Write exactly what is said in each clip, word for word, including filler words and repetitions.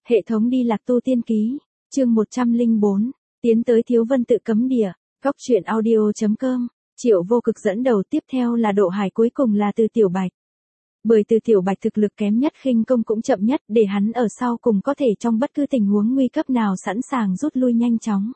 Hệ thống đi lạc tu tiên ký, chương một trăm lẻ bốn, tiến tới Thiếu Vân tự cấm địa, góc truyện audio.com, Triệu Vô Cực dẫn đầu, tiếp theo là Độ Hải, cuối cùng là Từ Tiểu Bạch. Bởi Từ Tiểu Bạch thực lực kém nhất, khinh công cũng chậm nhất, để hắn ở sau cùng có thể trong bất cứ tình huống nguy cấp nào sẵn sàng rút lui nhanh chóng.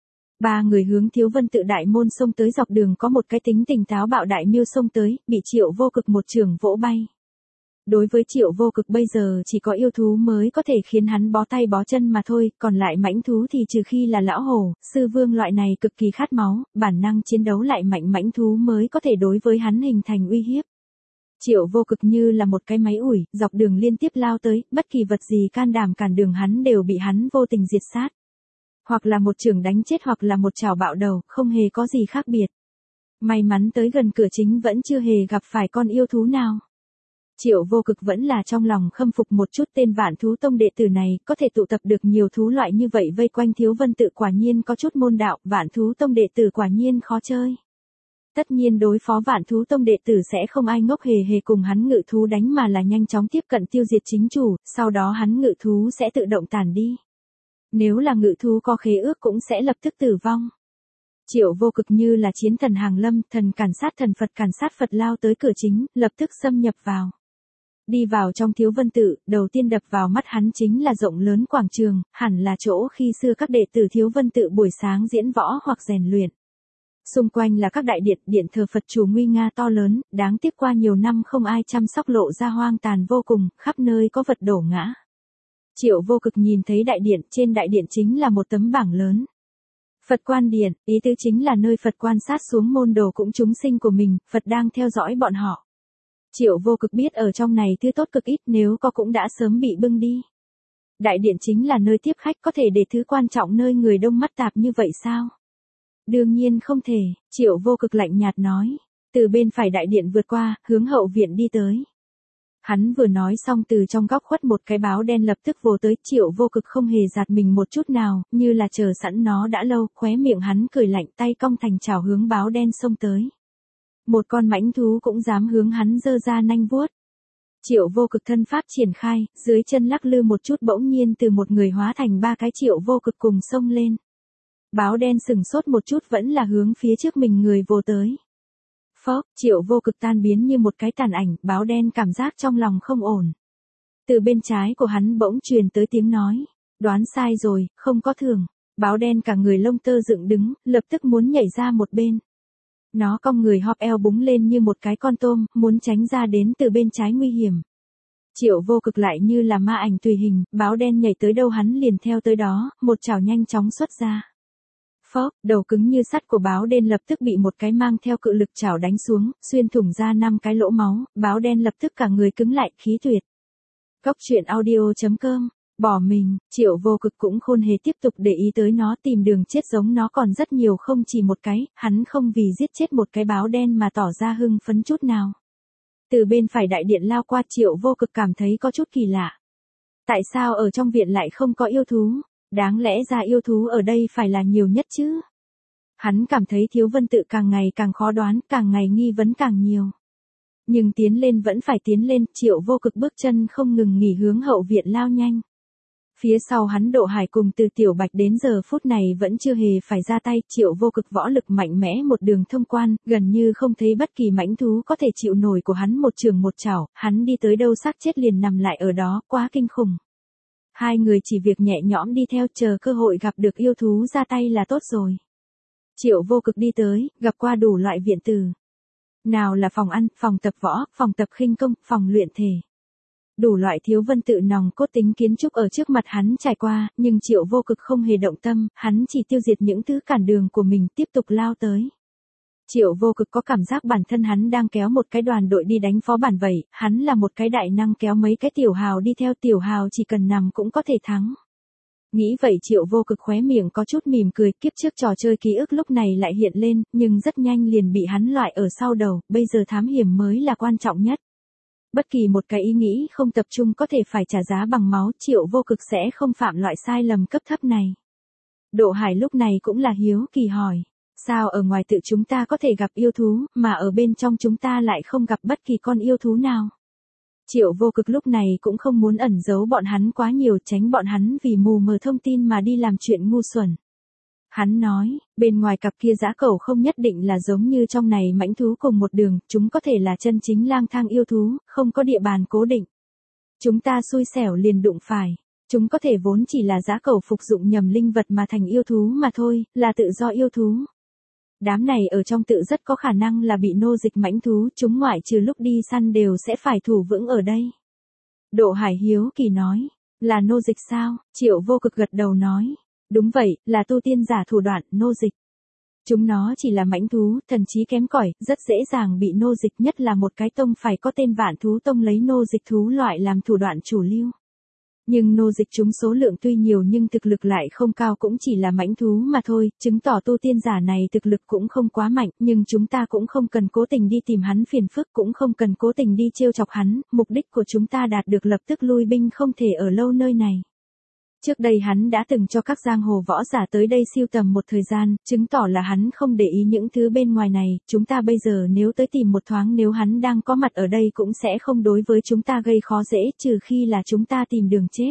Ba người hướng Thiếu Vân tự đại môn xông tới, dọc đường có một cái tính tình táo bạo đại miêu xông tới, bị Triệu Vô Cực một chưởng vỗ bay. Đối với Triệu Vô Cực bây giờ chỉ có yêu thú mới có thể khiến hắn bó tay bó chân mà thôi, còn lại mãnh thú thì trừ khi là lão hổ, sư vương loại này cực kỳ khát máu, bản năng chiến đấu lại mạnh mãnh thú mới có thể đối với hắn hình thành uy hiếp. Triệu Vô Cực như là một cái máy ủi, dọc đường liên tiếp lao tới, bất kỳ vật gì can đảm cản đường hắn đều bị hắn vô tình diệt sát. Hoặc là một chưởng đánh chết hoặc là một chảo bạo đầu, không hề có gì khác biệt. May mắn tới gần cửa chính vẫn chưa hề gặp phải con yêu thú nào. Triệu Vô Cực vẫn là trong lòng khâm phục một chút tên Vạn Thú Tông đệ tử này, có thể tụ tập được nhiều thú loại như vậy vây quanh Thiếu Vân tự, quả nhiên có chút môn đạo, Vạn Thú Tông đệ tử quả nhiên khó chơi. Tất nhiên đối phó Vạn Thú Tông đệ tử sẽ không ai ngốc hề hề cùng hắn ngự thú đánh, mà là nhanh chóng tiếp cận tiêu diệt chính chủ, sau đó hắn ngự thú sẽ tự động tản đi. Nếu là ngự thú có khế ước cũng sẽ lập tức tử vong. Triệu Vô Cực như là chiến thần hàng lâm, thần cản sát thần, Phật cản sát Phật, lao tới cửa chính, lập tức xâm nhập vào. Đi vào trong Thiếu Vân tự, đầu tiên đập vào mắt hắn chính là rộng lớn quảng trường, hẳn là chỗ khi xưa các đệ tử Thiếu Vân tự buổi sáng diễn võ hoặc rèn luyện. Xung quanh là các đại điện, điện thờ Phật chủ nguy nga to lớn, đáng tiếc qua nhiều năm không ai chăm sóc, lộ ra hoang tàn vô cùng, khắp nơi có vật đổ ngã. Triệu Vô Cực nhìn thấy đại điện, trên đại điện chính là một tấm bảng lớn. Phật quan điện, ý tứ chính là nơi Phật quan sát xuống môn đồ cũng chúng sinh của mình, Phật đang theo dõi bọn họ. Triệu Vô Cực biết ở trong này thứ tốt cực ít, nếu có cũng đã sớm bị bưng đi. Đại điện chính là nơi tiếp khách, có thể để thứ quan trọng nơi người đông mắt tạp như vậy sao? Đương nhiên không thể, Triệu Vô Cực lạnh nhạt nói. Từ bên phải đại điện vượt qua, hướng hậu viện đi tới. Hắn vừa nói xong, từ trong góc khuất một cái báo đen lập tức vồ tới, Triệu Vô Cực không hề giạt mình một chút nào, như là chờ sẵn nó đã lâu, khóe miệng hắn cười lạnh, tay cong thành chảo hướng báo đen xông tới. Một con mãnh thú cũng dám hướng hắn giơ ra nanh vuốt. Triệu Vô Cực thân pháp triển khai, dưới chân lắc lư một chút, bỗng nhiên từ một người hóa thành ba cái Triệu Vô Cực cùng xông lên. Báo đen sừng sốt một chút, vẫn là hướng phía trước mình người vồ tới. Phốc, Triệu Vô Cực tan biến như một cái tàn ảnh, báo đen cảm giác trong lòng không ổn. Từ bên trái của hắn bỗng truyền tới tiếng nói, đoán sai rồi, không có thường. Báo đen cả người lông tơ dựng đứng, lập tức muốn nhảy ra một bên. Nó cong người họp eo búng lên như một cái con tôm, muốn tránh ra đến từ bên trái nguy hiểm. Triệu Vô Cực lại như là ma ảnh tùy hình, báo đen nhảy tới đâu hắn liền theo tới đó, một chảo nhanh chóng xuất ra. Phốc, đầu cứng như sắt của báo đen lập tức bị một cái mang theo cự lực chảo đánh xuống, xuyên thủng ra năm cái lỗ máu, báo đen lập tức cả người cứng lại, khí tuyệt. Góc truyện audio.com, bỏ mình, Triệu Vô Cực cũng khôn hề tiếp tục để ý tới nó, tìm đường chết giống nó còn rất nhiều, không chỉ một cái, hắn không vì giết chết một cái báo đen mà tỏ ra hưng phấn chút nào. Từ bên phải đại điện lao qua, Triệu Vô Cực cảm thấy có chút kỳ lạ. Tại sao ở trong viện lại không có yêu thú? Đáng lẽ ra yêu thú ở đây phải là nhiều nhất chứ. Hắn cảm thấy Thiếu Vân tự càng ngày càng khó đoán, càng ngày nghi vấn càng nhiều. Nhưng tiến lên vẫn phải tiến lên, Triệu Vô Cực bước chân không ngừng nghỉ hướng hậu viện lao nhanh. Phía sau hắn Độ Hải cùng Từ Tiểu Bạch đến giờ phút này vẫn chưa hề phải ra tay, Triệu Vô Cực võ lực mạnh mẽ một đường thông quan, gần như không thấy bất kỳ mãnh thú có thể chịu nổi của hắn một trường một chảo, hắn đi tới đâu xác chết liền nằm lại ở đó, quá kinh khủng. Hai người chỉ việc nhẹ nhõm đi theo, chờ cơ hội gặp được yêu thú ra tay là tốt rồi. Triệu Vô Cực đi tới, gặp qua đủ loại viện tử. Nào là phòng ăn, phòng tập võ, phòng tập khinh công, phòng luyện thể. Đủ loại Thiếu Vân tự nòng cốt tính kiến trúc ở trước mặt hắn trải qua, nhưng Triệu Vô Cực không hề động tâm, hắn chỉ tiêu diệt những thứ cản đường của mình, tiếp tục lao tới. Triệu Vô Cực có cảm giác bản thân hắn đang kéo một cái đoàn đội đi đánh phó bản vậy, hắn là một cái đại năng kéo mấy cái tiểu hào đi theo, tiểu hào chỉ cần nằm cũng có thể thắng. Nghĩ vậy Triệu Vô Cực khóe miệng có chút mỉm cười, kiếp trước trò chơi ký ức lúc này lại hiện lên, nhưng rất nhanh liền bị hắn loại ở sau đầu, bây giờ thám hiểm mới là quan trọng nhất. Bất kỳ một cái ý nghĩ không tập trung có thể phải trả giá bằng máu, Triệu Vô Cực sẽ không phạm loại sai lầm cấp thấp này. Độ Hải lúc này cũng là hiếu kỳ hỏi. Sao ở ngoài tự chúng ta có thể gặp yêu thú, mà ở bên trong chúng ta lại không gặp bất kỳ con yêu thú nào? Triệu Vô Cực lúc này cũng không muốn ẩn giấu bọn hắn quá nhiều, tránh bọn hắn vì mù mờ thông tin mà đi làm chuyện ngu xuẩn. Hắn nói, bên ngoài cặp kia dã cẩu không nhất định là giống như trong này mãnh thú cùng một đường, chúng có thể là chân chính lang thang yêu thú, không có địa bàn cố định. Chúng ta xui xẻo liền đụng phải. Chúng có thể vốn chỉ là dã cẩu phục dụng nhầm linh vật mà thành yêu thú mà thôi, là tự do yêu thú. Đám này ở trong tự rất có khả năng là bị nô dịch mãnh thú, chúng ngoại trừ lúc đi săn đều sẽ phải thủ vững ở đây. Độ Hải hiếu kỳ nói, là nô dịch sao? Triệu Vô Cực gật đầu nói, đúng vậy, là tu tiên giả thủ đoạn, nô dịch. Chúng nó chỉ là mãnh thú, thần trí kém cỏi, rất dễ dàng bị nô dịch, nhất là một cái tông phải có tên Vạn Thú Tông lấy nô dịch thú loại làm thủ đoạn chủ lưu. Nhưng nô dịch chúng số lượng tuy nhiều nhưng thực lực lại không cao, cũng chỉ là mãnh thú mà thôi, chứng tỏ tu tiên giả này thực lực cũng không quá mạnh, nhưng chúng ta cũng không cần cố tình đi tìm hắn phiền phức, cũng không cần cố tình đi trêu chọc hắn, mục đích của chúng ta đạt được lập tức lui binh, không thể ở lâu nơi này. Trước đây hắn đã từng cho các giang hồ võ giả tới đây siêu tầm một thời gian, chứng tỏ là hắn không để ý những thứ bên ngoài này, chúng ta bây giờ nếu tới tìm một thoáng, nếu hắn đang có mặt ở đây cũng sẽ không đối với chúng ta gây khó dễ, trừ khi là chúng ta tìm đường chết.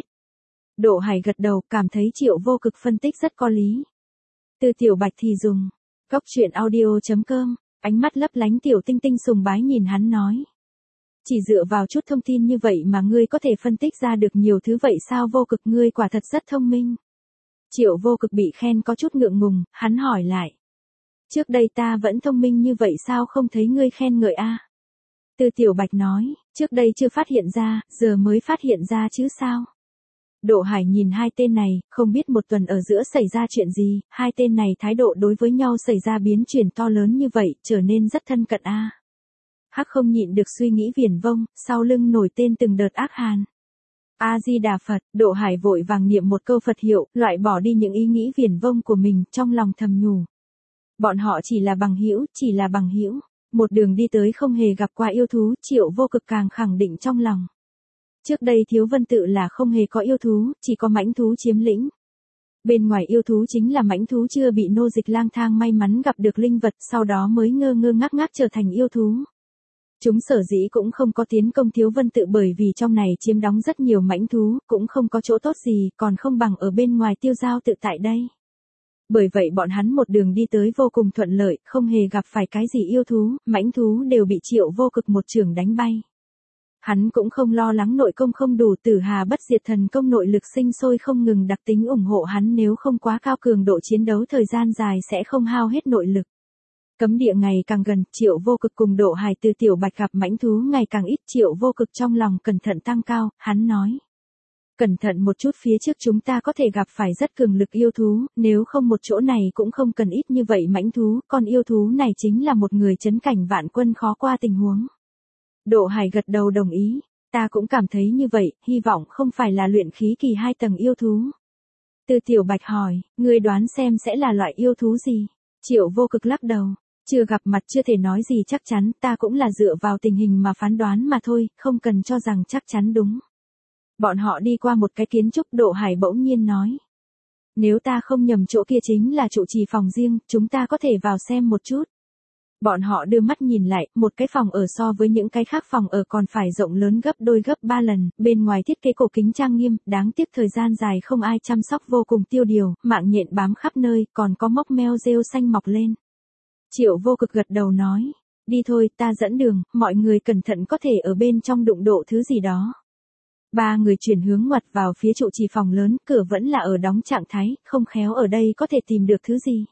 Độ Hải gật đầu, cảm thấy Triệu Vô Cực phân tích rất có lý. Từ Tiểu Bạch thì dùng, cốc truyện audio chấm com, ánh mắt lấp lánh tiểu tinh tinh sùng bái nhìn hắn nói. Chỉ dựa vào chút thông tin như vậy mà ngươi có thể phân tích ra được nhiều thứ vậy sao? Vô Cực, ngươi quả thật rất thông minh. Triệu Vô Cực bị khen có chút ngượng ngùng, hắn hỏi lại. Trước đây ta vẫn thông minh như vậy sao không thấy ngươi khen ngợi a? Từ Tiểu Bạch nói, trước đây chưa phát hiện ra, giờ mới phát hiện ra chứ sao? Độ Hải nhìn hai tên này, không biết một tuần ở giữa xảy ra chuyện gì, hai tên này thái độ đối với nhau xảy ra biến chuyển to lớn như vậy, trở nên rất thân cận a. Hắc không nhịn được suy nghĩ viển vông, sau lưng nổi tên từng đợt ác hàn. A-di-đà Phật, Độ Hải vội vàng niệm một câu Phật hiệu, loại bỏ đi những ý nghĩ viển vông của mình, trong lòng thầm nhủ. Bọn họ chỉ là bằng hữu, chỉ là bằng hữu. Một đường đi tới không hề gặp qua yêu thú, Triệu Vô Cực càng khẳng định trong lòng. Trước đây Thiếu Vân Tự là không hề có yêu thú, chỉ có mãnh thú chiếm lĩnh. Bên ngoài yêu thú chính là mãnh thú chưa bị nô dịch lang thang may mắn gặp được linh vật, sau đó mới ngơ ngơ ngác ngác trở thành yêu thú. Chúng sở dĩ cũng không có tiến công Thiếu Vân Tự bởi vì trong này chiếm đóng rất nhiều mãnh thú, cũng không có chỗ tốt gì, còn không bằng ở bên ngoài Tiêu Giao Tự tại đây. Bởi vậy bọn hắn một đường đi tới vô cùng thuận lợi, không hề gặp phải cái gì yêu thú, mãnh thú đều bị Triệu Vô Cực một chưởng đánh bay. Hắn cũng không lo lắng nội công không đủ, Tử Hà Bất Diệt Thần Công nội lực sinh sôi không ngừng, đặc tính ủng hộ hắn, nếu không quá cao cường độ chiến đấu thời gian dài sẽ không hao hết nội lực. Cấm địa ngày càng gần, Triệu Vô Cực cùng Độ Hải từ Tiểu Bạch gặp mãnh thú ngày càng ít, Triệu Vô Cực trong lòng cẩn thận tăng cao, hắn nói. Cẩn thận một chút, phía trước chúng ta có thể gặp phải rất cường lực yêu thú, nếu không một chỗ này cũng không cần ít như vậy mãnh thú, con yêu thú này chính là một người chấn cảnh vạn quân khó qua tình huống. Độ Hải gật đầu đồng ý, ta cũng cảm thấy như vậy, hy vọng không phải là luyện khí kỳ hai tầng yêu thú. Từ Tiểu Bạch hỏi, ngươi đoán xem sẽ là loại yêu thú gì? Triệu Vô Cực lắc đầu, chưa gặp mặt chưa thể nói gì chắc chắn, ta cũng là dựa vào tình hình mà phán đoán mà thôi, không cần cho rằng chắc chắn đúng. Bọn họ đi qua một cái kiến trúc, Độ Hải bỗng nhiên nói. Nếu ta không nhầm chỗ kia chính là trụ trì phòng riêng, chúng ta có thể vào xem một chút. Bọn họ đưa mắt nhìn lại, một cái phòng ở so với những cái khác phòng ở còn phải rộng lớn gấp đôi gấp ba lần, bên ngoài thiết kế cổ kính trang nghiêm, đáng tiếc thời gian dài không ai chăm sóc vô cùng tiêu điều, mạng nhện bám khắp nơi, còn có mốc meo rêu xanh mọc lên. Triệu Vô Cực gật đầu nói, đi thôi, ta dẫn đường, mọi người cẩn thận có thể ở bên trong đụng độ thứ gì đó. Ba người chuyển hướng ngoặt vào phía trụ trì phòng lớn, cửa vẫn là ở đóng trạng thái, không khéo ở đây có thể tìm được thứ gì.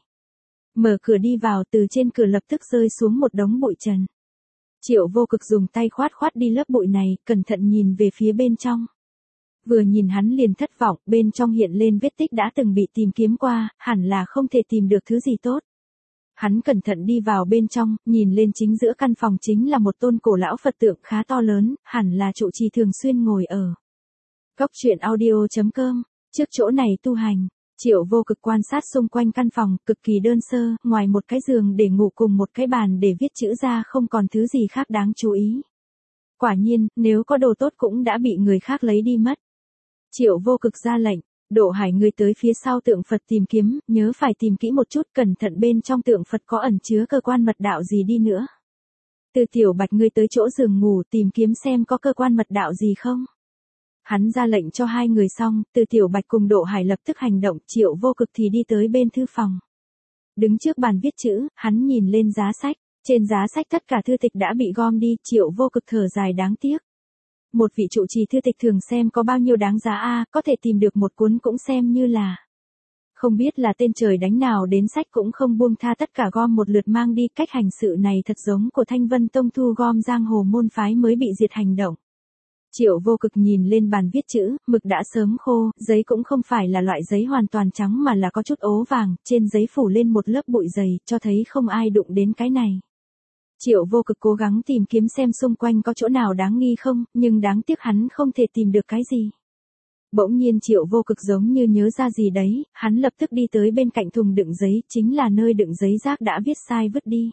Mở cửa đi vào, từ trên cửa lập tức rơi xuống một đống bụi trần. Triệu Vô Cực dùng tay khoát khoát đi lớp bụi này, cẩn thận nhìn về phía bên trong. Vừa nhìn hắn liền thất vọng, bên trong hiện lên vết tích đã từng bị tìm kiếm qua, hẳn là không thể tìm được thứ gì tốt. Hắn cẩn thận đi vào bên trong, nhìn lên chính giữa căn phòng chính là một tôn cổ lão Phật tượng khá to lớn, hẳn là trụ trì thường xuyên ngồi ở. Cốc truyện audio chấm com, trước chỗ này tu hành. Triệu Vô Cực quan sát xung quanh căn phòng, cực kỳ đơn sơ, ngoài một cái giường để ngủ cùng một cái bàn để viết chữ ra không còn thứ gì khác đáng chú ý. Quả nhiên, nếu có đồ tốt cũng đã bị người khác lấy đi mất. Triệu Vô Cực ra lệnh, Độ Hải người tới phía sau tượng Phật tìm kiếm, nhớ phải tìm kỹ một chút, cẩn thận bên trong tượng Phật có ẩn chứa cơ quan mật đạo gì đi nữa. Từ Tiểu Bạch, ngươi tới chỗ giường ngủ tìm kiếm xem có cơ quan mật đạo gì không. Hắn ra lệnh cho hai người xong, Từ Tiểu Bạch cùng Độ Hải lập tức hành động, Triệu Vô Cực thì đi tới bên thư phòng. Đứng trước bàn viết chữ, hắn nhìn lên giá sách, trên giá sách tất cả thư tịch đã bị gom đi, Triệu Vô Cực thở dài đáng tiếc. Một vị trụ trì thư tịch thường xem có bao nhiêu đáng giá a, có thể tìm được một cuốn cũng xem như là. Không biết là tên trời đánh nào đến sách cũng không buông tha, tất cả gom một lượt mang đi, cách hành sự này thật giống của Thanh Vân Tông thu gom giang hồ môn phái mới bị diệt hành động. Triệu Vô Cực nhìn lên bàn viết chữ, mực đã sớm khô, giấy cũng không phải là loại giấy hoàn toàn trắng mà là có chút ố vàng, trên giấy phủ lên một lớp bụi dày, cho thấy không ai đụng đến cái này. Triệu Vô Cực cố gắng tìm kiếm xem xung quanh có chỗ nào đáng nghi không, nhưng đáng tiếc hắn không thể tìm được cái gì. Bỗng nhiên Triệu Vô Cực giống như nhớ ra gì đấy, hắn lập tức đi tới bên cạnh thùng đựng giấy, chính là nơi đựng giấy rác đã viết sai vứt đi.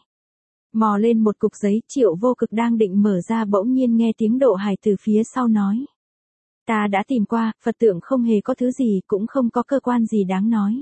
Mò lên một cục giấy, Triệu Vô Cực đang định mở ra bỗng nhiên nghe tiếng Độ Hải từ phía sau nói. Ta đã tìm qua, Phật tượng không hề có thứ gì, cũng không có cơ quan gì đáng nói.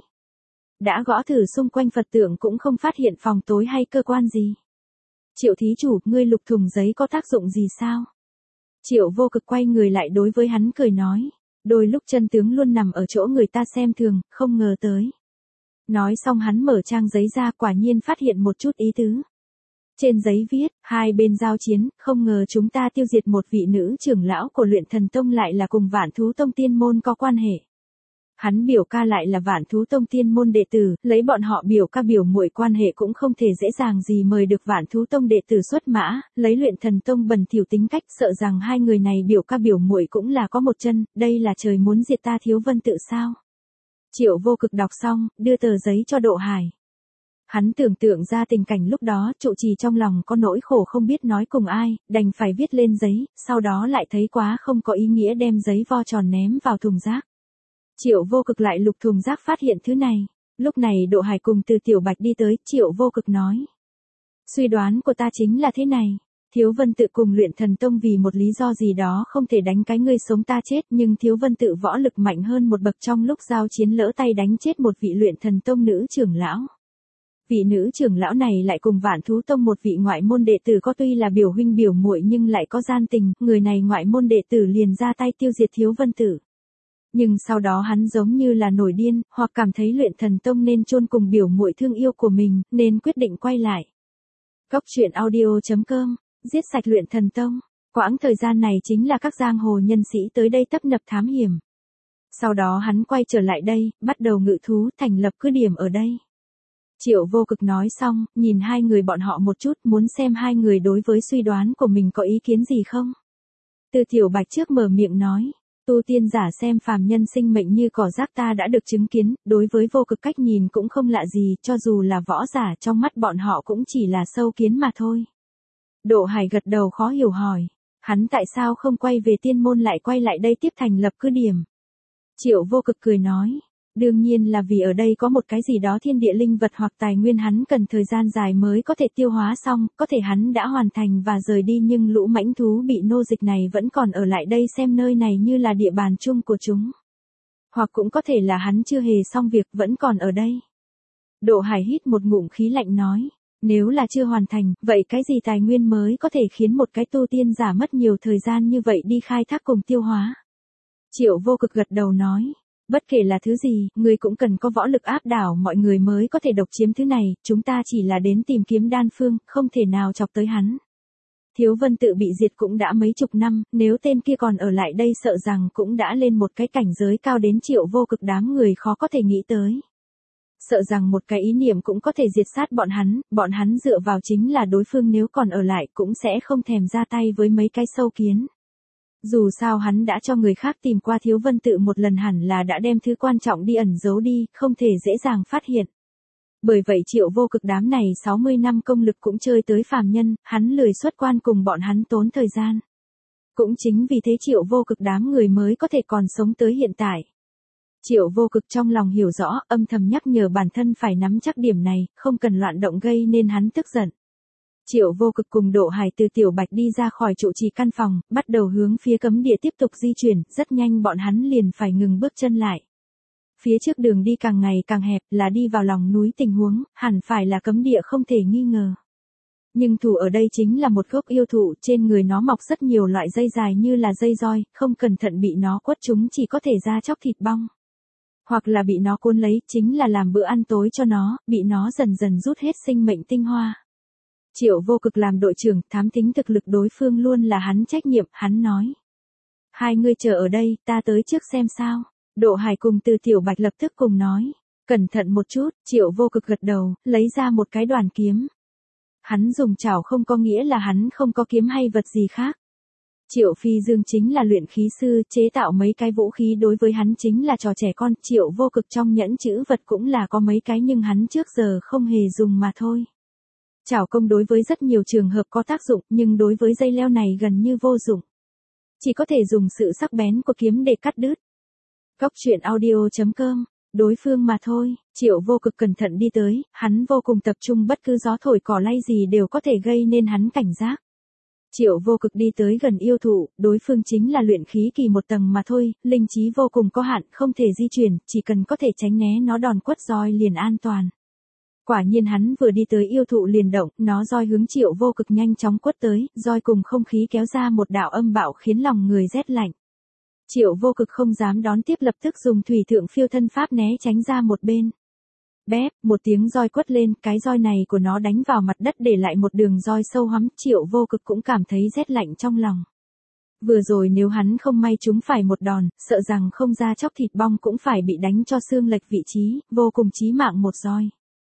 Đã gõ thử xung quanh Phật tượng cũng không phát hiện phòng tối hay cơ quan gì. Triệu thí chủ, ngươi lục thùng giấy có tác dụng gì sao? Triệu Vô Cực quay người lại đối với hắn cười nói. Đôi lúc chân tướng luôn nằm ở chỗ người ta xem thường, không ngờ tới. Nói xong hắn mở trang giấy ra, quả nhiên phát hiện một chút ý tứ. Trên giấy viết, hai bên giao chiến, không ngờ chúng ta tiêu diệt một vị nữ trưởng lão của Luyện Thần Tông lại là cùng Vạn Thú Tông tiên môn có quan hệ. Hắn biểu ca lại là Vạn Thú Tông tiên môn đệ tử, lấy bọn họ biểu ca biểu muội quan hệ cũng không thể dễ dàng gì mời được Vạn Thú Tông đệ tử xuất mã, lấy Luyện Thần Tông bẩn thỉu tính cách, sợ rằng hai người này biểu ca biểu muội cũng là có một chân, đây là trời muốn diệt ta Thiếu Vân Tự sao? Triệu Vô Cực đọc xong, đưa tờ giấy cho Độ Hải. Hắn tưởng tượng ra tình cảnh lúc đó, trụ trì trong lòng có nỗi khổ không biết nói cùng ai, đành phải viết lên giấy, sau đó lại thấy quá không có ý nghĩa đem giấy vo tròn ném vào thùng rác. Triệu Vô Cực lại lục thùng rác phát hiện thứ này, lúc này Độ Hải cùng Từ Tiểu Bạch đi tới, Triệu Vô Cực nói. Suy đoán của ta chính là thế này, Thiếu Vân Tự cùng Luyện Thần Tông vì một lý do gì đó không thể đánh cái ngươi sống ta chết, nhưng Thiếu Vân Tự võ lực mạnh hơn một bậc, trong lúc giao chiến lỡ tay đánh chết một vị Luyện Thần Tông nữ trưởng lão. Vị nữ trưởng lão này lại cùng Vạn Thú Tông một vị ngoại môn đệ tử có tuy là biểu huynh biểu muội nhưng lại có gian tình, người này ngoại môn đệ tử liền ra tay tiêu diệt Thiếu Vân Tự. Nhưng sau đó hắn giống như là nổi điên, hoặc cảm thấy Luyện Thần Tông nên chôn cùng biểu muội thương yêu của mình, nên quyết định quay lại. Góc truyện audio chấm com, giết sạch Luyện Thần Tông. Quãng thời gian này chính là các giang hồ nhân sĩ tới đây tấp nập thám hiểm. Sau đó hắn quay trở lại đây, bắt đầu ngự thú, thành lập cứ điểm ở đây. Triệu Vô Cực nói xong, nhìn hai người bọn họ một chút, muốn xem hai người đối với suy đoán của mình có ý kiến gì không. Từ Tiểu Bạch trước mở miệng nói, tu tiên giả xem phàm nhân sinh mệnh như cỏ rác ta đã được chứng kiến, đối với Vô Cực cách nhìn cũng không lạ gì, cho dù là võ giả trong mắt bọn họ cũng chỉ là sâu kiến mà thôi. Độ Hải gật đầu khó hiểu hỏi, hắn tại sao không quay về tiên môn lại quay lại đây tiếp thành lập cứ điểm. Triệu Vô Cực cười nói. Đương nhiên là vì ở đây có một cái gì đó thiên địa linh vật hoặc tài nguyên hắn cần thời gian dài mới có thể tiêu hóa xong, có thể hắn đã hoàn thành và rời đi nhưng lũ mãnh thú bị nô dịch này vẫn còn ở lại đây xem nơi này như là địa bàn chung của chúng. Hoặc cũng có thể là hắn chưa hề xong việc vẫn còn ở đây. Độ Hải hít một ngụm khí lạnh nói, nếu là chưa hoàn thành, vậy cái gì tài nguyên mới có thể khiến một cái tu tiên giả mất nhiều thời gian như vậy đi khai thác cùng tiêu hóa. Triệu Vô Cực gật đầu nói. Bất kể là thứ gì, người cũng cần có võ lực áp đảo mọi người mới có thể độc chiếm thứ này, chúng ta chỉ là đến tìm kiếm đan phương, không thể nào chọc tới hắn. Thiếu Vân Tự bị diệt cũng đã mấy chục năm, nếu tên kia còn ở lại đây sợ rằng cũng đã lên một cái cảnh giới cao đến Triệu Vô Cực đám người khó có thể nghĩ tới. Sợ rằng một cái ý niệm cũng có thể diệt sát bọn hắn, bọn hắn dựa vào chính là đối phương nếu còn ở lại cũng sẽ không thèm ra tay với mấy cái sâu kiến. Dù sao hắn đã cho người khác tìm qua Thiếu Vân Tự một lần hẳn là đã đem thứ quan trọng đi ẩn giấu đi, không thể dễ dàng phát hiện. Bởi vậy Triệu Vô Cực đám này sáu mươi năm công lực cũng chơi tới phàm nhân, hắn lười xuất quan cùng bọn hắn tốn thời gian. Cũng chính vì thế Triệu Vô Cực đám người mới có thể còn sống tới hiện tại. Triệu Vô Cực trong lòng hiểu rõ, âm thầm nhắc nhở bản thân phải nắm chắc điểm này, không cần loạn động gây nên hắn tức giận. Triệu Vô Cực cùng Độ Hải từ Tiểu Bạch đi ra khỏi trụ trì căn phòng, bắt đầu hướng phía cấm địa tiếp tục di chuyển, rất nhanh bọn hắn liền phải ngừng bước chân lại. Phía trước đường đi càng ngày càng hẹp, là đi vào lòng núi tình huống, hẳn phải là cấm địa không thể nghi ngờ. Nhưng thủ ở đây chính là một gốc yêu thụ, trên người nó mọc rất nhiều loại dây dài như là dây roi, không cẩn thận bị nó quất chúng chỉ có thể ra chóc thịt bong. Hoặc là bị nó cuốn lấy, chính là làm bữa ăn tối cho nó, bị nó dần dần rút hết sinh mệnh tinh hoa. Triệu Vô Cực làm đội trưởng, thám thính thực lực đối phương luôn là hắn trách nhiệm, hắn nói. Hai người chờ ở đây, ta tới trước xem sao. Độ Hải cùng Từ Tiểu Bạch lập tức cùng nói. Cẩn thận một chút, Triệu Vô Cực gật đầu, lấy ra một cái đoàn kiếm. Hắn dùng chảo không có nghĩa là hắn không có kiếm hay vật gì khác. Triệu Phi Dương chính là luyện khí sư, chế tạo mấy cái vũ khí đối với hắn chính là trò trẻ con. Triệu Vô Cực trong nhẫn chữ vật cũng là có mấy cái nhưng hắn trước giờ không hề dùng mà thôi. Chảo công đối với rất nhiều trường hợp có tác dụng, nhưng đối với dây leo này gần như vô dụng. Chỉ có thể dùng sự sắc bén của kiếm để cắt đứt. Góc truyện audio chấm com, đối phương mà thôi. Triệu Vô Cực cẩn thận đi tới, hắn vô cùng tập trung, bất cứ gió thổi cỏ lay gì đều có thể gây nên hắn cảnh giác. Triệu Vô Cực đi tới gần yêu thụ, đối phương chính là luyện khí kỳ một tầng mà thôi, linh trí vô cùng có hạn, không thể di chuyển, chỉ cần có thể tránh né nó đòn quất roi liền an toàn. Quả nhiên hắn vừa đi tới yêu thụ liền động, nó roi hướng Triệu Vô Cực nhanh chóng quất tới, roi cùng không khí kéo ra một đạo âm bạo khiến lòng người rét lạnh. Triệu Vô Cực không dám đón tiếp, lập tức dùng thủy thượng phiêu thân pháp né tránh ra một bên. Bép, một tiếng roi quất lên, cái roi này của nó đánh vào mặt đất để lại một đường roi sâu hắm, Triệu Vô Cực cũng cảm thấy rét lạnh trong lòng. Vừa rồi nếu hắn không may trúng phải một đòn, sợ rằng không ra chóc thịt bong cũng phải bị đánh cho xương lệch vị trí, vô cùng chí mạng một roi.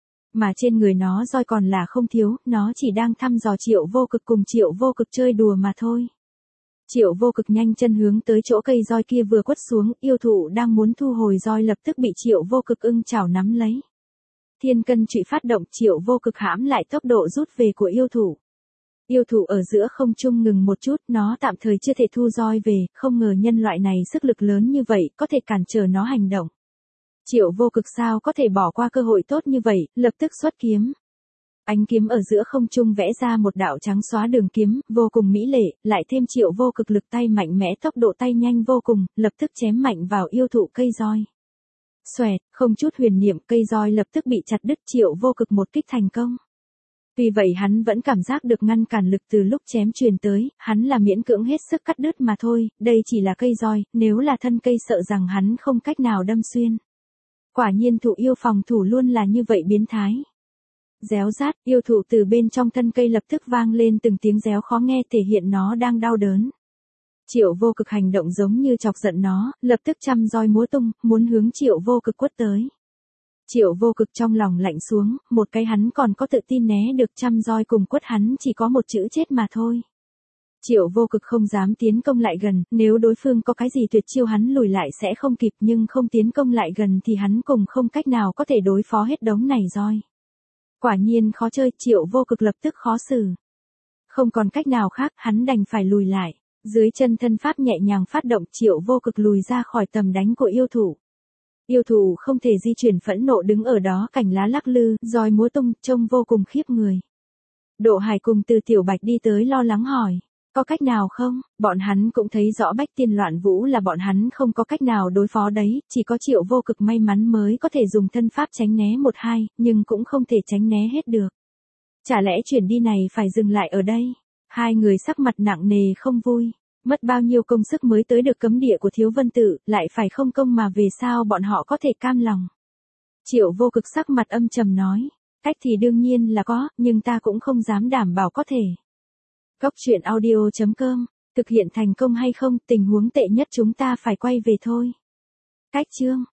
Mà trên người nó roi còn là không thiếu, nó chỉ đang thăm dò Triệu Vô Cực cùng Triệu Vô Cực chơi đùa mà thôi. Triệu Vô Cực nhanh chân hướng tới chỗ cây roi kia vừa quất xuống, yêu thụ đang muốn thu hồi roi lập tức bị Triệu Vô Cực ưng chảo nắm lấy. Thiên cân trụy phát động, Triệu Vô Cực hãm lại tốc độ rút về của yêu thụ. Yêu thụ ở giữa không trung ngừng một chút, nó tạm thời chưa thể thu roi về, không ngờ nhân loại này sức lực lớn như vậy, có thể cản trở nó hành động. Triệu Vô Cực sao có thể bỏ qua cơ hội tốt như vậy, lập tức xuất kiếm. Ánh kiếm ở giữa không trung vẽ ra một đạo trắng xóa đường kiếm, vô cùng mỹ lệ, lại thêm Triệu Vô Cực lực tay mạnh mẽ, tốc độ tay nhanh vô cùng, lập tức chém mạnh vào yêu thụ cây roi. Xoẹt, không chút huyền niệm, cây roi lập tức bị chặt đứt, Triệu Vô Cực một kích thành công. Tuy vậy hắn vẫn cảm giác được ngăn cản lực từ lúc chém truyền tới, hắn là miễn cưỡng hết sức cắt đứt mà thôi, đây chỉ là cây roi, nếu là thân cây sợ rằng hắn không cách nào đâm xuyên. Quả nhiên thụ yêu phòng thủ luôn là như vậy biến thái. Réo rát, yêu thụ từ bên trong thân cây lập tức vang lên từng tiếng réo khó nghe thể hiện nó đang đau đớn. Triệu Vô Cực hành động giống như chọc giận nó, lập tức chăm roi múa tung, muốn hướng Triệu Vô Cực quất tới. Triệu Vô Cực trong lòng lạnh xuống, một cái hắn còn có tự tin né được chăm roi cùng quất hắn chỉ có một chữ chết mà thôi. Triệu Vô Cực không dám tiến công lại gần, nếu đối phương có cái gì tuyệt chiêu hắn lùi lại sẽ không kịp, nhưng không tiến công lại gần thì hắn cùng không cách nào có thể đối phó hết đống này roi. Quả nhiên khó chơi, Triệu Vô Cực lập tức khó xử. Không còn cách nào khác, hắn đành phải lùi lại. Dưới chân thân pháp nhẹ nhàng phát động, Triệu Vô Cực lùi ra khỏi tầm đánh của yêu thụ. Yêu thụ không thể di chuyển, phẫn nộ đứng ở đó, cành lá lắc lư, roi múa tung, trông vô cùng khiếp người. Độ Hải cùng Từ Tiểu Bạch đi tới lo lắng hỏi. Có cách nào không? Bọn hắn cũng thấy rõ Bách Tiên Loạn Vũ là bọn hắn không có cách nào đối phó đấy, chỉ có Triệu Vô Cực may mắn mới có thể dùng thân pháp tránh né một hai, nhưng cũng không thể tránh né hết được. Chả lẽ chuyển đi này phải dừng lại ở đây? Hai người sắc mặt nặng nề không vui. Mất bao nhiêu công sức mới tới được cấm địa của Thiếu Vân Tự, lại phải không công mà về sao bọn họ có thể cam lòng? Triệu Vô Cực sắc mặt âm trầm nói. Cách thì đương nhiên là có, nhưng ta cũng không dám đảm bảo có thể. Góc truyện audio chấm com, thực hiện thành công hay không, tình huống tệ nhất chúng ta phải quay về thôi. Cách chương